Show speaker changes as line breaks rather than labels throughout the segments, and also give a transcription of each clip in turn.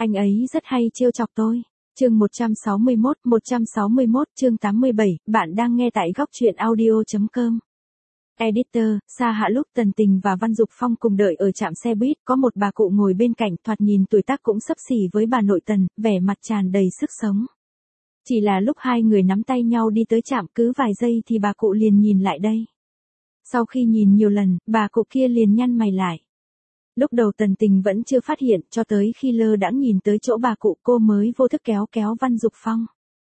Anh ấy rất hay trêu chọc tôi. Chương 161, chương 87, bạn đang nghe tại góc truyện audio.com. Editor, Sa Hạ. Lúc Tần Tình và Văn Dục Phong cùng đợi ở trạm xe buýt, có một bà cụ ngồi bên cạnh, thoạt nhìn tuổi tác cũng xấp xỉ với bà nội Tần, vẻ mặt tràn đầy sức sống. Chỉ là lúc hai người nắm tay nhau đi tới trạm cứ vài giây thì bà cụ liền nhìn lại đây. Sau khi nhìn nhiều lần, bà cụ kia liền nhăn mày lại. Lúc đầu Tần Tình vẫn chưa phát hiện, cho tới khi lơ đãng nhìn tới chỗ bà cụ, cô mới vô thức kéo Văn Dục Phong.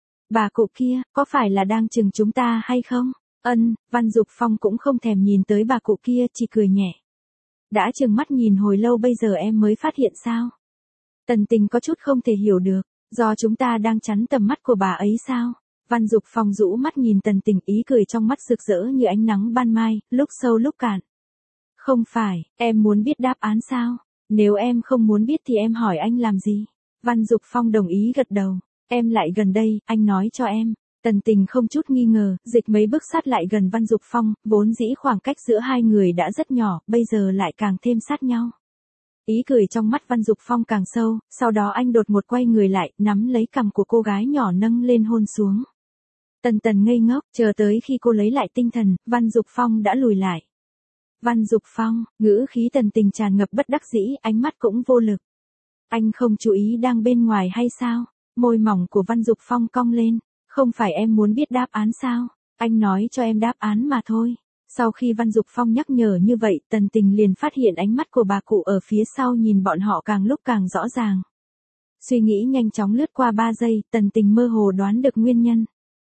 Bà cụ kia, có phải là đang chừng chúng ta hay không? Văn Dục Phong cũng không thèm nhìn tới bà cụ kia, chỉ cười nhẹ. Đã trừng mắt nhìn hồi lâu bây giờ em mới phát hiện sao? Tần Tình có chút không thể hiểu được, do chúng ta đang chắn tầm mắt của bà ấy sao? Văn Dục Phong rũ mắt nhìn Tần Tình, ý cười trong mắt rực rỡ như ánh nắng ban mai, lúc sâu lúc cạn. Không phải, em muốn biết đáp án sao? Nếu em không muốn biết thì em hỏi anh làm gì? Văn Dục Phong đồng ý gật đầu. Em lại gần đây, anh nói cho em. Tần Tình không chút nghi ngờ, dịch mấy bước sát lại gần Văn Dục Phong, vốn dĩ khoảng cách giữa hai người đã rất nhỏ, bây giờ lại càng thêm sát nhau. Ý cười trong mắt Văn Dục Phong càng sâu, sau đó anh đột ngột quay người lại, nắm lấy cằm của cô gái nhỏ nâng lên hôn xuống. Tần ngây ngốc, chờ tới khi cô lấy lại tinh thần, Văn Dục Phong đã lùi lại. Văn Dục Phong, ngữ khí Tần Tình tràn ngập bất đắc dĩ, ánh mắt cũng vô lực. Anh không chú ý đang bên ngoài hay sao? Môi mỏng của Văn Dục Phong cong lên. Không phải em muốn biết đáp án sao? Anh nói cho em đáp án mà thôi. Sau khi Văn Dục Phong nhắc nhở như vậy, Tần Tình liền phát hiện ánh mắt của bà cụ ở phía sau nhìn bọn họ càng lúc càng rõ ràng. Suy nghĩ nhanh chóng lướt qua 3 giây, Tần Tình mơ hồ đoán được nguyên nhân.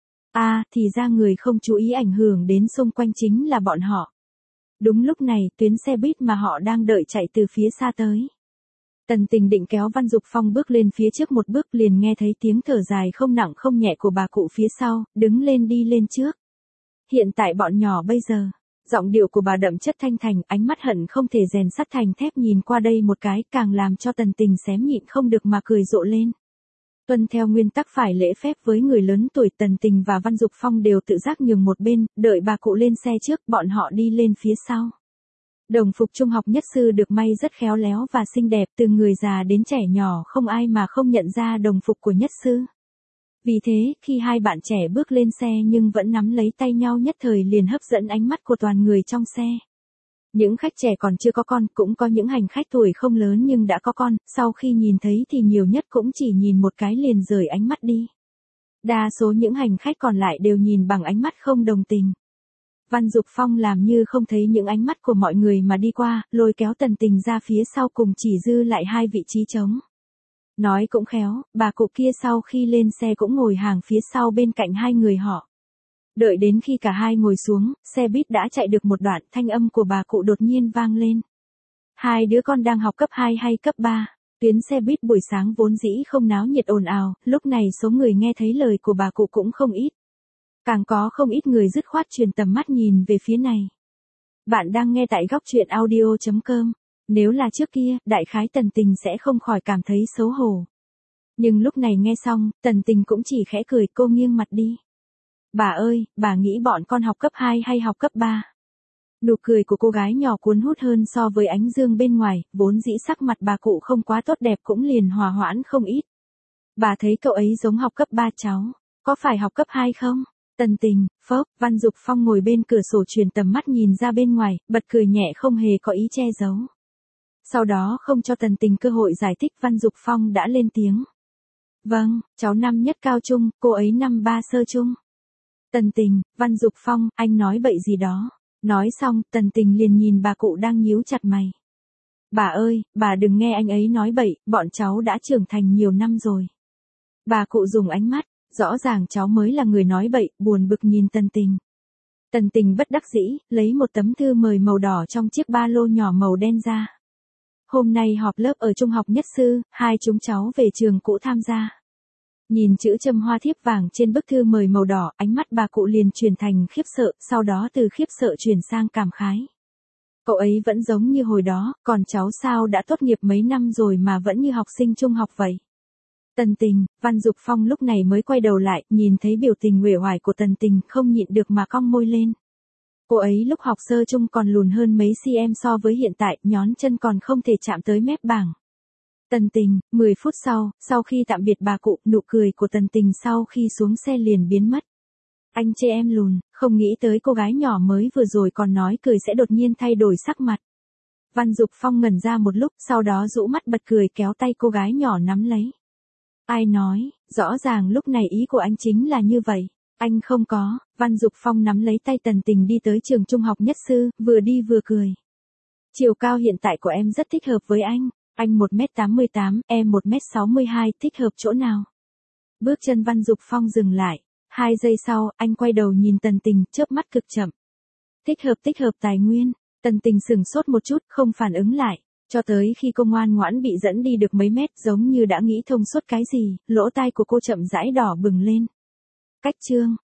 Thì ra người không chú ý ảnh hưởng đến xung quanh chính là bọn họ. Đúng lúc này, tuyến xe buýt mà họ đang đợi chạy từ phía xa tới. Tần Tình định kéo Văn Dục Phong bước lên phía trước một bước, liền nghe thấy tiếng thở dài không nặng không nhẹ của bà cụ phía sau, đứng lên đi lên trước. Hiện tại bọn nhỏ bây giờ, giọng điệu của bà đậm chất thanh thành, ánh mắt hận không thể rèn sắt thành thép nhìn qua đây một cái, càng làm cho Tần Tình xém nhịn không được mà cười rộ lên. Tuân theo nguyên tắc phải lễ phép với người lớn tuổi, Tần Tình và Văn Dục Phong đều tự giác nhường một bên, đợi bà cụ lên xe trước, bọn họ đi lên phía sau. Đồng phục trung học nhất sư được may rất khéo léo và xinh đẹp, từ người già đến trẻ nhỏ không ai mà không nhận ra đồng phục của nhất sư. Vì thế, khi hai bạn trẻ bước lên xe nhưng vẫn nắm lấy tay nhau nhất thời liền hấp dẫn ánh mắt của toàn người trong xe. Những khách trẻ còn chưa có con, cũng có những hành khách tuổi không lớn nhưng đã có con, sau khi nhìn thấy thì nhiều nhất cũng chỉ nhìn một cái liền rời ánh mắt đi. Đa số những hành khách còn lại đều nhìn bằng ánh mắt không đồng tình. Văn Dục Phong làm như không thấy những ánh mắt của mọi người mà đi qua, lôi kéo Tần Tình ra phía sau cùng chỉ dư lại 2 vị trí trống. Nói cũng khéo, bà cụ kia sau khi lên xe cũng ngồi hàng phía sau bên cạnh hai người họ. Đợi đến khi cả hai ngồi xuống, xe buýt đã chạy được một đoạn, thanh âm của bà cụ đột nhiên vang lên. Hai đứa con đang học cấp 2 hay cấp 3? Tuyến xe buýt buổi sáng vốn dĩ không náo nhiệt ồn ào, lúc này số người nghe thấy lời của bà cụ cũng không ít. Càng có không ít người dứt khoát truyền tầm mắt nhìn về phía này. Bạn đang nghe tại góc truyện audio.com. Nếu là trước kia, đại khái Tần Tình sẽ không khỏi cảm thấy xấu hổ. Nhưng lúc này nghe xong, Tần Tình cũng chỉ khẽ cười, cô nghiêng mặt đi. Bà ơi, bà nghĩ bọn con học cấp 2 hay học cấp 3? Nụ cười của cô gái nhỏ cuốn hút hơn so với ánh dương bên ngoài, vốn dĩ sắc mặt bà cụ không quá tốt đẹp cũng liền hòa hoãn không ít. Bà thấy cậu ấy giống học cấp 3 cháu, có phải học cấp 2 không? Tần Tình, Văn Dục Phong ngồi bên cửa sổ truyền tầm mắt nhìn ra bên ngoài, bật cười nhẹ không hề có ý che giấu. Sau đó không cho Tần Tình cơ hội giải thích, Văn Dục Phong đã lên tiếng. Vâng, cháu năm nhất cao trung, cô ấy năm 3 sơ trung. Tần Tình, Văn Dục Phong, anh nói bậy gì đó. Nói xong, Tần Tình liền nhìn bà cụ đang nhíu chặt mày. Bà ơi, bà đừng nghe anh ấy nói bậy, bọn cháu đã trưởng thành nhiều năm rồi. Bà cụ dùng ánh mắt, rõ ràng cháu mới là người nói bậy, buồn bực nhìn Tần Tình. Tần Tình bất đắc dĩ, lấy một tấm thư mời màu đỏ trong chiếc ba lô nhỏ màu đen ra. Hôm nay họp lớp ở trung học nhất sư, hai chúng cháu về trường cũ tham gia. Nhìn chữ châm hoa thiếp vàng trên bức thư mời màu đỏ, ánh mắt bà cụ liền chuyển thành khiếp sợ, sau đó từ khiếp sợ chuyển sang cảm khái. Cậu ấy vẫn giống như hồi đó, còn cháu sao đã tốt nghiệp mấy năm rồi mà vẫn như học sinh trung học vậy. Tần Tình, Văn Dục Phong lúc này mới quay đầu lại, nhìn thấy biểu tình uể oải của Tần Tình, không nhịn được mà cong môi lên. Cô ấy lúc học sơ trung còn lùn hơn mấy cm so với hiện tại, nhón chân còn không thể chạm tới mép bảng. Tần Tình, 10 phút sau khi tạm biệt bà cụ, nụ cười của Tần Tình sau khi xuống xe liền biến mất. Anh chê em lùn, không nghĩ tới cô gái nhỏ mới vừa rồi còn nói cười sẽ đột nhiên thay đổi sắc mặt. Văn Dục Phong ngẩn ra một lúc, sau đó rũ mắt bật cười kéo tay cô gái nhỏ nắm lấy. Ai nói, rõ ràng lúc này ý của anh chính là như vậy. Anh không có, Văn Dục Phong nắm lấy tay Tần Tình đi tới trường trung học nhất sư, vừa đi vừa cười. Chiều cao hiện tại của em rất thích hợp với anh 1m88, em 1m62, thích hợp chỗ nào? Bước chân Văn Dục Phong dừng lại. 2 giây sau, anh quay đầu nhìn Tần Tình, chớp mắt cực chậm. Thích hợp tài nguyên. Tần Tình sửng sốt một chút, không phản ứng lại. Cho tới khi cô ngoan ngoãn bị dẫn đi được mấy mét giống như đã nghĩ thông suốt cái gì, lỗ tai của cô chậm rãi đỏ bừng lên. Cách chương.